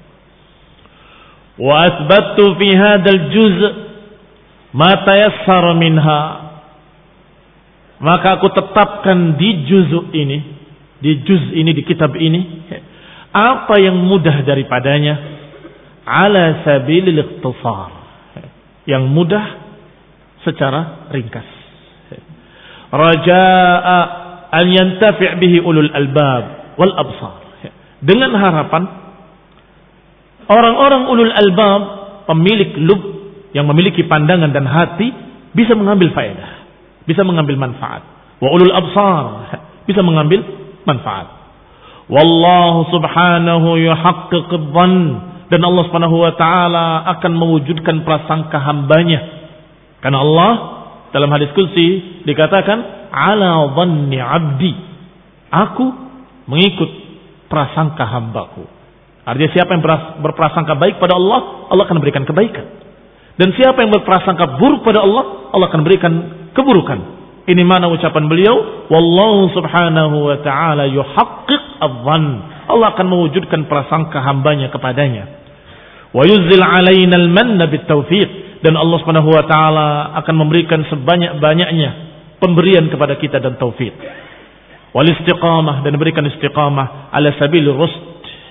Wa athbattu fi hadzal juz' ma tayassara minha, maka aku tetapkan di juz' ini, di juz' ini, di kitab ini, apa yang mudah daripadanya, ala sabilil ikhtisar, yang mudah secara ringkas, raja'a an yantafi' bihi ulul albab wal absar, dengan harapan orang-orang ulul albab, pemilik lub, yang memiliki pandangan dan hati, bisa mengambil faedah, bisa mengambil manfaat. Wa ulul absar, bisa mengambil manfaat. Wallahu subhanahu yuhaqqiq adh-dhann, dan Allah Subhanahu wa taala akan mewujudkan prasangka hambanya. Karena Allah dalam hadis qudsi dikatakan, ala dhanni abdi, aku mengikut prasangka hambaku. Artinya siapa yang berprasangka baik pada Allah, Allah akan berikan kebaikan. Dan siapa yang berprasangka buruk pada Allah, Allah akan berikan keburukan. Ini mana ucapan beliau, wallahu subhanahu wa ta'ala yuhaqqiq adh-dhann, Allah akan mewujudkan prasangka hambanya kepadanya. Wa yuzzil alaina al-manna bit-taufiq, dan Allah Subhanahu wa taala akan memberikan sebanyak-banyaknya pemberian kepada kita dan taufik. Wal istiqamah, dan berikan istiqamah ala sabilir rusd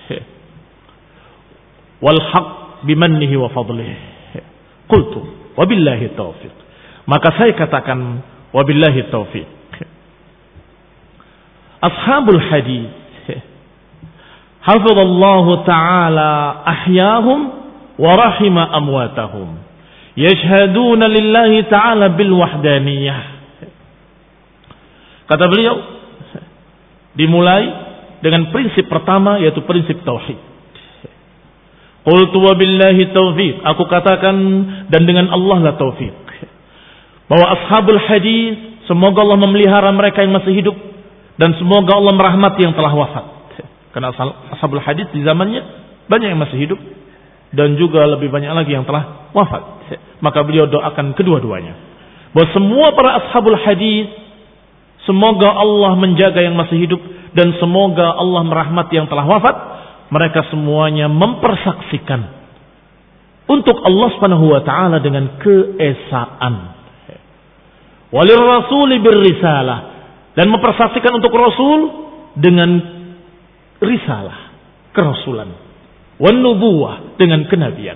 wal haqq bimannihi wa fadlihi. Qultu wabillahi taufiq, maka saya katakan wabillahi taufiq. Ashabul hadis hafizallahu ta'ala ahyahum wa rahima amwatahum, yashhaduna lillahi ta'ala bil wahdaniyah. Kata beliau, dimulai dengan prinsip pertama, yaitu prinsip tauhid. Qultu wabillahi taufiq, aku katakan dan dengan Allah lah taufik, bahwa ashabul hadis, semoga Allah memelihara mereka yang masih hidup, dan semoga Allah merahmati yang telah wafat. Karena ashabul hadis di zamannya banyak yang masih hidup, dan juga lebih banyak lagi yang telah wafat. Maka beliau doakan kedua-duanya, bahwa semua para ashabul hadis, semoga Allah menjaga yang masih hidup, dan semoga Allah merahmati yang telah wafat. Mereka semuanya mempersaksikan untuk Allah Subhanahu wa taala dengan keesaan. Walir rasuli birrisalah, dan mempersaksikan untuk Rasul dengan risalah, kerasulan. Wan nubuwah, dengan kenabian.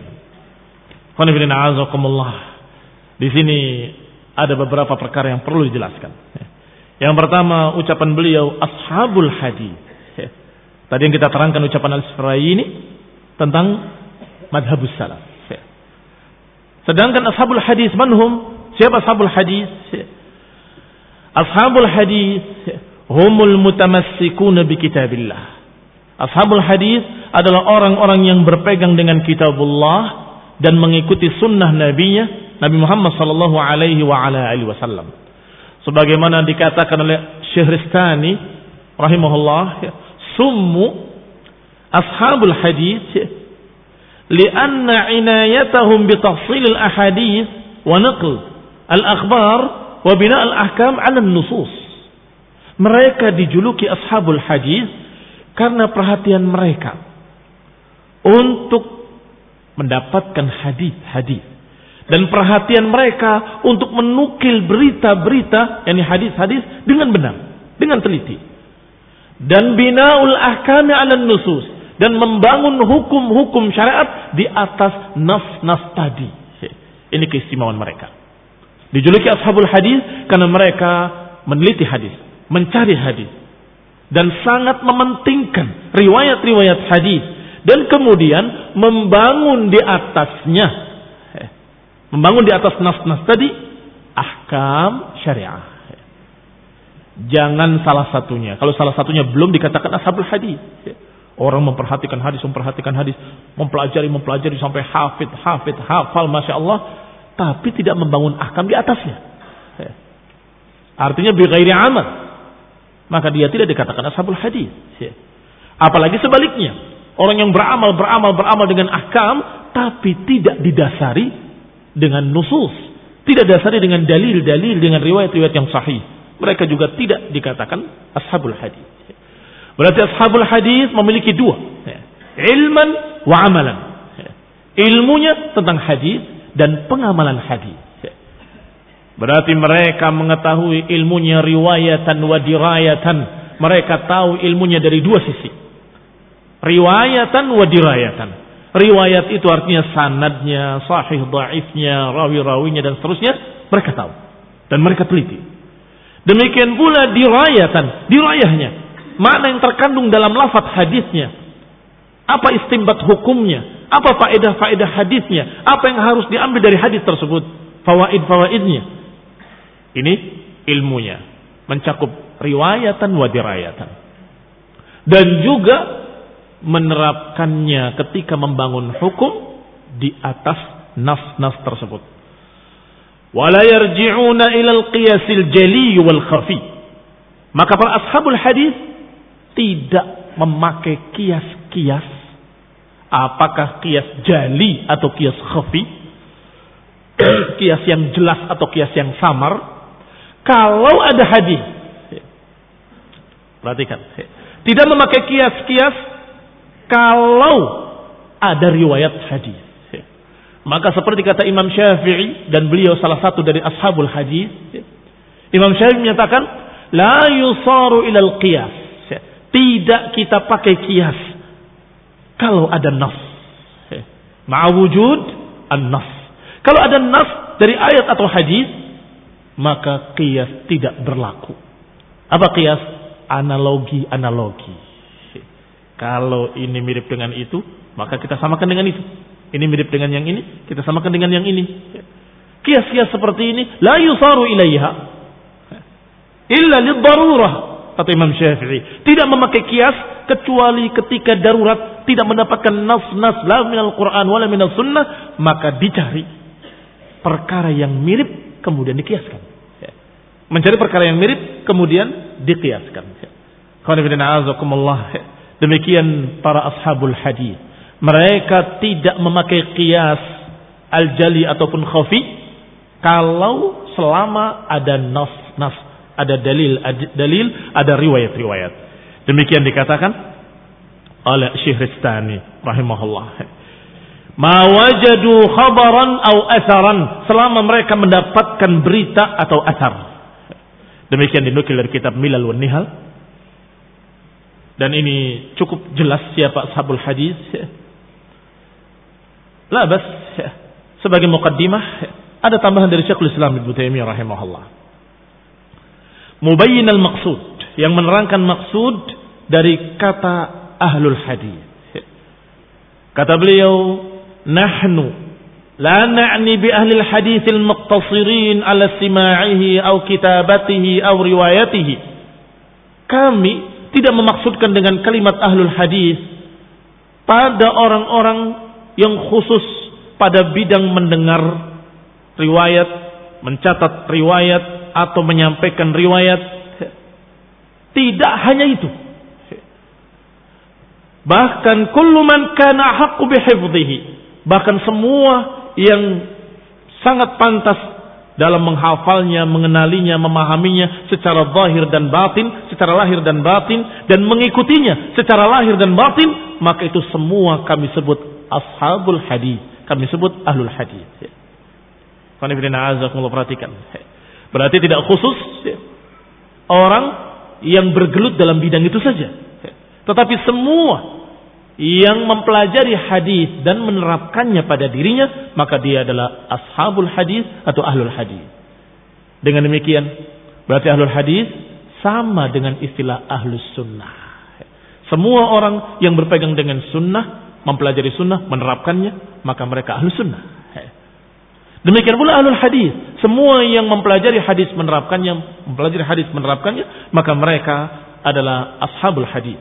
Di sini ada beberapa perkara yang perlu dijelaskan. Yang pertama, ucapan beliau ashabul hadis. Tadi yang kita terangkan ucapan Al-Isfaraini tentang madhabus salaf. Sedangkan ashabul hadis manhum? Siapa ashabul hadis? Ashabul hadis humul mutamassikuna bi kitabillah. Ashabul hadis adalah orang-orang yang berpegang dengan kitabullah dan mengikuti sunnah nabinya Nabi Muhammad sallallahu alaihi wa ala alihi wasallam. Sebagaimana dikatakan oleh Syehristani rahimahullah, summu ashabul hadis lianna inayatahum bi tahsil al ahadits wa naql al akhbar wa bina al ahkam ala an nusus. Mereka dijuluki ashabul hadis karena perhatian mereka untuk mendapatkan hadis-hadis dan perhatian mereka untuk menukil berita-berita, yakni hadis-hadis dengan benar, dengan teliti. Dan binaul ahkami 'ala nusus, dan membangun hukum-hukum syariat di atas nas-nas tadi. Ini keistimewaan mereka. Dijuluki ashabul hadis karena mereka meneliti hadis, mencari hadis, dan sangat mementingkan riwayat-riwayat hadis, dan kemudian membangun di atasnya, membangun di atas nas-nas tadi ahkam syariah. Jangan salah satunya. Kalau salah satunya belum dikatakan ashabul hadis. Orang memperhatikan hadis, memperhatikan hadis, mempelajari, mempelajari sampai hafid, hafid, hafal, masya Allah, tapi tidak membangun ahkam di atasnya. Artinya bighairi amal, maka dia tidak dikatakan ashabul hadis. Apalagi sebaliknya, orang yang beramal, beramal, beramal dengan ahkam, tapi tidak didasari dengan nusus, tidak dasari dengan dalil-dalil, dengan riwayat-riwayat yang sahih, mereka juga tidak dikatakan ashabul hadis. Berarti ashabul hadis memiliki dua, ilman wa amalan. Ilmunya tentang hadis dan pengamalan hadis. Berarti mereka mengetahui ilmunya riwayatan wa dirayatan. Mereka tahu ilmunya dari dua sisi, riwayatan wa dirayatan. Riwayat itu artinya sanadnya, sahih, dhaifnya, rawi-rawinya dan seterusnya, mereka tahu dan mereka teliti. Demikian pula dirayatan, dirayahnya, makna yang terkandung dalam lafaz hadisnya, apa istimbat hukumnya, apa faedah-faedah hadisnya, apa yang harus diambil dari hadis tersebut, fawaid-fawaidnya. Ini ilmunya mencakup riwayatan wa dirayatan. Dan juga menerapkannya ketika membangun hukum di atas nas-nas tersebut. Wala yarji'una ilal qiyasil jali wal khafi. Maka para ashabul hadis tidak memakai kias-kias, apakah kias jali atau kias khafi, kias yang jelas atau kias yang samar. Kalau ada hadis, perhatikan, tidak memakai kias-kias kalau ada riwayat hadis. Maka seperti kata Imam Syafi'i, dan beliau salah satu dari ashabul hadis, Imam Syafi'i menyatakan la yusaru ilal qiyas, tidak kita pakai kias kalau ada nas, ma'a wujud an-nas. Kalau ada nas dari ayat atau hadis, maka qiyas tidak berlaku. Apa qiyas? Analogi-analogi. Kalau ini mirip dengan itu, maka kita samakan dengan itu. Ini mirip dengan yang ini, kita samakan dengan yang ini. Kias-kias seperti ini la yusaru ilaiha illa liddarurah, kata Imam Syafi'i. Tidak memakai kias kecuali ketika darurat, tidak mendapatkan nas-nas la minal Quran wala minal sunnah, maka dicari perkara yang mirip kemudian dikiaskan. Mencari perkara yang mirip kemudian dikiaskan. Demikian para ashabul hadis. Mereka tidak memakai qiyas al-jali ataupun khafi kalau selama ada nas-nas, ada dalil, ada dalil, ada riwayat-riwayat. Demikian dikatakan oleh Syehristani rahimahullah. Ma wajadu khabaran au atharan, selama mereka mendapatkan berita atau athar. Demikian dinukil dari kitab Milal wan Nihal. Dan ini cukup jelas siapa ashabul hadis. La bas, sebagai muqaddimah ada tambahan dari Syekhul Islam Ibnu Taimiyah rahimahullah. Mubayyin al-maqsud, yang menerangkan maksud dari kata ahlul hadis. Kata beliau, nahnu la na'ni bi ahli al-hadis al-muqtasirin ala sima'ihi aw kitabatihi aw riwayatihi. Kami tidak memaksudkan dengan kalimat ahlul hadis pada orang-orang yang khusus pada bidang mendengar riwayat, mencatat riwayat atau menyampaikan riwayat. Tidak hanya itu. Bahkan kullu man kana haqqu bihifdhihi, bahkan semua yang sangat pantas dalam menghafalnya, mengenalinya, memahaminya secara zahir dan batin, secara lahir dan batin, dan mengikutinya secara lahir dan batin, maka itu semua kami sebut ashabul hadis, kami sebut ahlul hadis. Perhatikan. Berarti tidak khusus orang yang bergelut dalam bidang itu saja, tetapi semua yang mempelajari hadis dan menerapkannya pada dirinya, maka dia adalah ashabul hadis atau ahlul hadis. Dengan demikian, berarti ahlul hadis sama dengan istilah ahlus sunnah. Semua orang yang berpegang dengan sunnah, mempelajari sunnah, menerapkannya, maka mereka ahlus sunnah. Demikian pula ahlul hadis, semua yang mempelajari hadis menerapkannya, mempelajari hadis menerapkannya, maka mereka adalah ashabul hadis.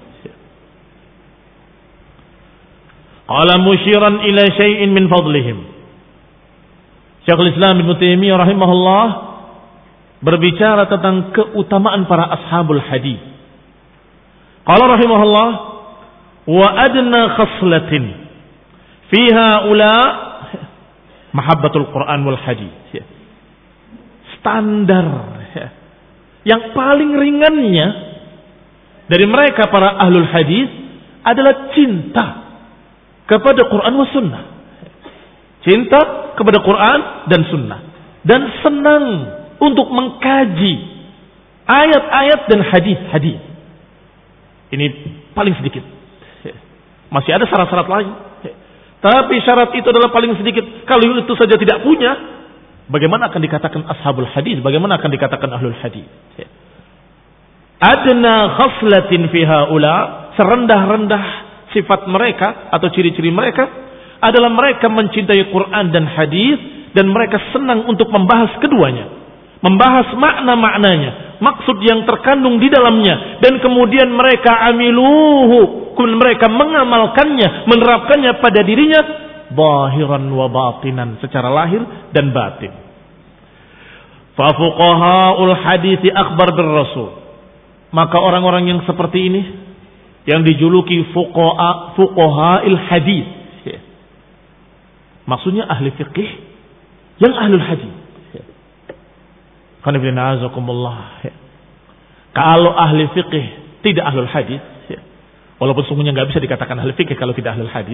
Qala musyiran ila syai'in min fadlihim. Syekhul Islam Ibnu Taimiyah rahimahullah berbicara tentang keutamaan para ashabul hadis. Qala rahimahullah, wa adna khaslatin fiha ula mahabbatul Quran wal hadis. Standar yang paling ringannya dari mereka para ahlul hadis adalah cinta kepada Quran wa sunnah. Cinta kepada Quran dan sunnah. Dan senang untuk mengkaji ayat-ayat dan hadis-hadis. Ini paling sedikit. Masih ada syarat-syarat lain. Tapi syarat itu adalah paling sedikit. Kalau itu saja tidak punya, bagaimana akan dikatakan ashabul hadis? Bagaimana akan dikatakan ahlul hadis? Adna khaslatin fiha ula, serendah-rendah sifat mereka atau ciri-ciri mereka adalah mereka mencintai Quran dan hadis, dan mereka senang untuk membahas keduanya, membahas makna-maknanya, maksud yang terkandung di dalamnya, dan kemudian mereka amiluhu, kemudian mereka mengamalkannya, menerapkannya pada dirinya, zahiran wa batinan, secara lahir dan batin. Fa fuqahaul hadits akhbar bir rasul, maka orang-orang yang seperti ini yang dijuluki fuqaha fuqahail hadits, maksudnya ahli fikih yang ahlul hadits. Kalau ahli fikih tidak ahlul hadits, walaupun sungguhnya nggak bisa dikatakan ahli fikih kalau tidak ahlul hadits.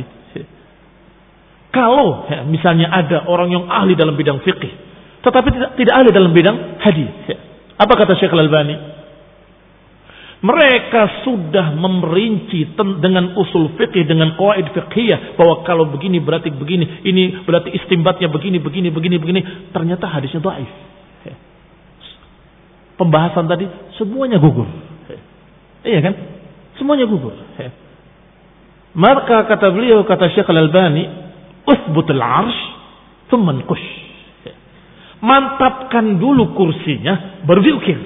Kalau ya, misalnya ada orang yang ahli dalam bidang fikih, tetapi tidak, tidak ahli dalam bidang hadis, apa kata Syekh Al-Albani? Mereka sudah memperinci dengan usul fikih, dengan qawaid fiqhiyah, bahwa kalau begini berarti begini, ini berarti istimbatnya begini, begini, begini, begini. Ternyata hadisnya dhaif. Pembahasan tadi semuanya gugur. Iya kan? Semuanya gugur. Maka kata beliau, kata Syekh Al-Albani, uthbutul arsh thumma nqush. Mantapkan dulu kursinya baru diukir.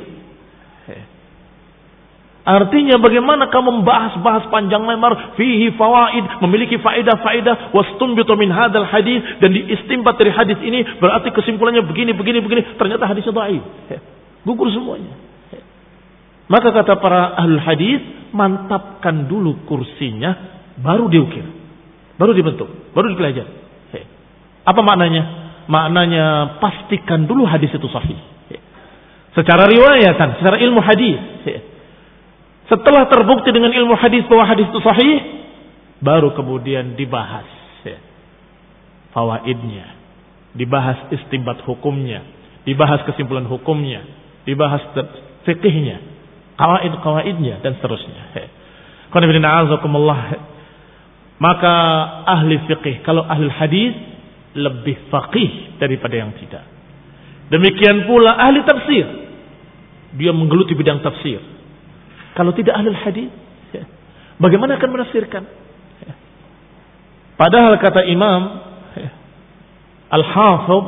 Artinya bagaimana kamu membahas-bahas panjang lebar, fihi fawaid, memiliki faedah-faedah, wastunbitu min hadzal hadis, dan diistimbat dari hadis ini berarti kesimpulannya begini begini begini, ternyata hadisnya dhaif. Gugur semuanya. Maka kata para ahlul hadis, mantapkan dulu kursinya baru diukir, baru dibentuk, baru dipelajari. Apa maknanya? Maknanya pastikan dulu hadis itu sahih. Secara riwayatan, secara ilmu hadis. Setelah terbukti dengan ilmu hadis bahwa hadis itu sahih, baru kemudian dibahas. fawaidnya, dibahas istinbat hukumnya, dibahas kesimpulan hukumnya, dibahas fikihnya, qawaid-qawaidnya dan seterusnya. Qul inna a'udzukumullah. Maka ahli fikih, kalau ahli hadis lebih faqih daripada yang tidak. Demikian pula ahli tafsir, dia menggeluti bidang tafsir. Kalau tidak ahli hadis, bagaimana akan menafsirkan? Padahal kata Imam Al-Hafidh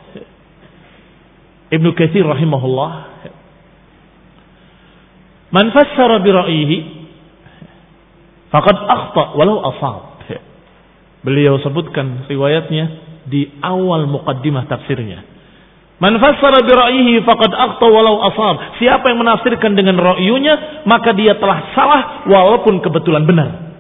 Ibnu Katsir rahimahullah, man fassara bi ra'yihi faqad akhta walau ashab. Beliau sebutkan riwayatnya di awal muqaddimah tafsirnya. Man fassara bi ra'yihi faqad akhta walau ashab. Siapa yang menafsirkan dengan ra'yunya, maka dia telah salah walaupun kebetulan benar.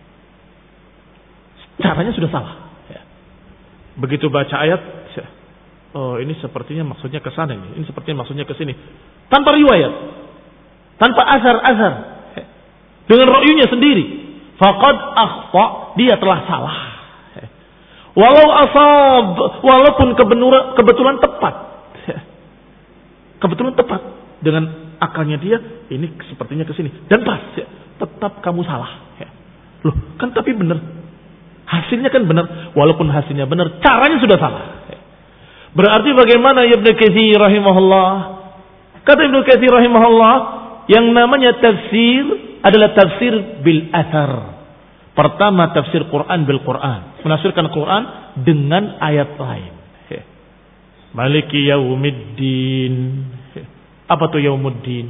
Caranya sudah salah. Begitu baca ayat, oh ini sepertinya maksudnya ke sana ini, ini sepertinya maksudnya ke sini. Tanpa riwayat, tanpa azhar-azhar, dengan ra'yunya sendiri. Faqad akhta, dia telah salah. Walau asab, walaupun kebetulan tepat. Kebetulan tepat dengan akalnya dia, ini sepertinya ke sini dan pas. Tetap kamu salah. Loh, kan tapi benar. Hasilnya kan benar, walaupun hasilnya benar, caranya sudah salah. Berarti bagaimana Ibnu Katsir rahimahullah? Kata Ibnu Katsir rahimahullah, yang namanya tafsir adalah tafsir bil athar. Pertama tafsir Quran bil Quran, menafsirkan Quran dengan ayat lain. Maliki yaumiddin. Apa tuh yaumuddin?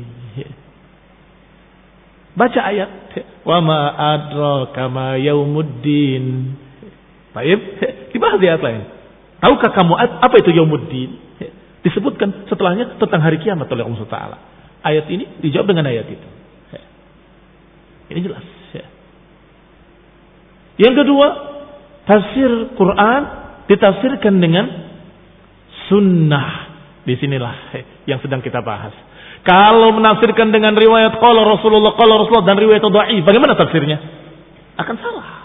Baca ayat. Wa ma adraka ma yaumuddin. Baik, dibahas di ayat lain. Tahukah kamu apa itu yaumuddin? Disebutkan setelahnya tentang hari kiamat oleh Allah Taala. Ayat ini dijawab dengan ayat itu. Ini jelas. Yang kedua, tafsir Quran ditafsirkan dengan sunnah. Disinilah yang sedang kita bahas. Kalau menafsirkan dengan riwayat qala Rasulullah, qala Rasulullah dan riwayat dhaif, bagaimana tafsirnya? Akan salah.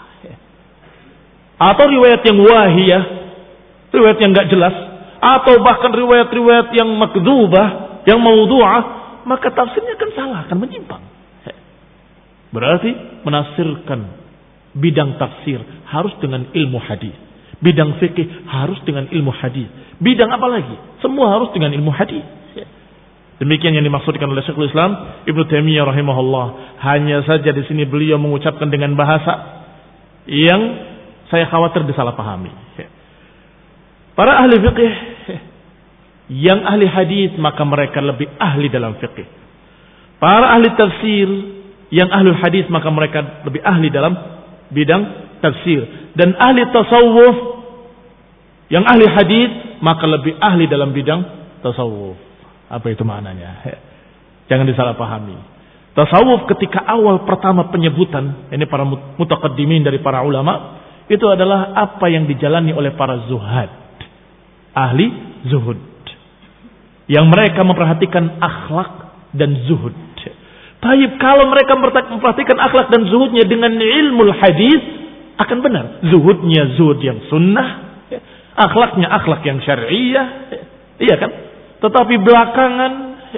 Atau riwayat yang wahiyah, riwayat yang enggak jelas, atau bahkan riwayat-riwayat yang makdzubah, yang maudhu'ah, maka tafsirnya akan salah, akan menyimpang. Berarti menafsirkan bidang tafsir harus dengan ilmu hadis. Bidang fikih harus dengan ilmu hadis. Bidang apa lagi? Semua harus dengan ilmu hadis. Demikian yang dimaksudkan oleh Syekhul Islam Ibnu Taimiyah rahimahullah. Hanya saja di sini beliau mengucapkan dengan bahasa yang saya khawatir disalahpahami. Para ahli fikih yang ahli hadis maka mereka lebih ahli dalam fikih. Para ahli tafsir yang ahli hadis maka mereka lebih ahli dalam bidang tafsir. Dan ahli tasawuf yang ahli hadis maka lebih ahli dalam bidang tasawuf. Apa itu maknanya? Jangan disalahpahami. Tasawuf ketika awal pertama penyebutan, ini para mutaqaddimin dari para ulama, itu adalah apa yang dijalani oleh para zuhad, ahli zuhud, yang mereka memperhatikan akhlak dan zuhud. Baik, kalau mereka memperhatikan akhlak dan zuhudnya dengan ilmu hadis, akan benar. Zuhudnya zuhud yang sunnah, akhlaknya akhlak yang syariah, iya kan? Tetapi belakangan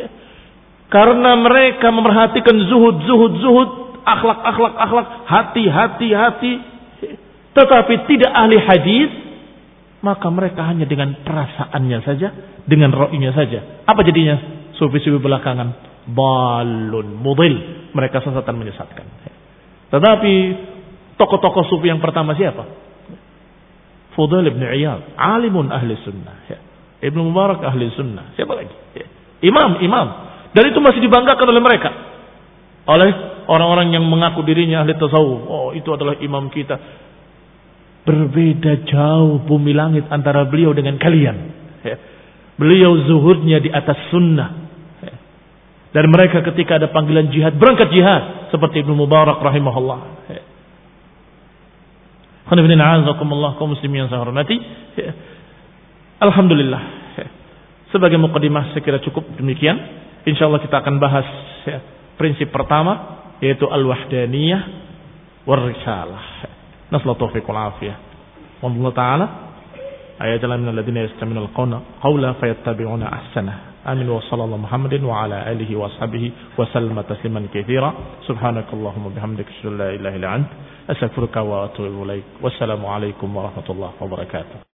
karena mereka memperhatikan zuhud, zuhud, zuhud, akhlak, akhlak, akhlak, hati, hati, hati, tetapi tidak ahli hadis, maka mereka hanya dengan perasaannya saja, dengan ro'inya saja. Apa jadinya? Sufi-sufi belakangan balun, mudil, mereka sesat dan menyesatkan. Tetapi tokoh-tokoh sufi yang pertama siapa? Fudail ibn Iyad, alimun ahli sunnah. Ibnu Mubarak ahli sunnah. Siapa lagi? Imam, imam. Dan itu masih dibanggakan oleh mereka. Oleh orang-orang yang mengaku dirinya ahli tasawuf. Oh, itu adalah imam kita. Berbeda jauh bumi langit antara beliau dengan kalian. Beliau zuhudnya di atas sunnah. Dan mereka ketika ada panggilan jihad, berangkat jihad. Seperti Ibnu Mubarak rahimahullah. Alhamdulillah, kaum muslimin yang saya hormati. Alhamdulillah. Sebagai muqaddimah saya kira cukup demikian. Insyaallah kita akan bahas ya, prinsip pertama yaitu al-wahdaniyah war risalah. Nasallahu taufiq wal afiyah. Wallahu taala ayajalan minal ladzina yastami'unal qawla fayattabi'una ahsanah. Amin wa sallallahu Muhammadin wa ala alihi wa ashabihi wa sallama tasliman katsira. Subhanakallahumma bihamdika asyhadu an la ilaha illa anta astaghfiruka wa atubu ilaik. Wassalamu alaikum warahmatullahi wabarakatuh.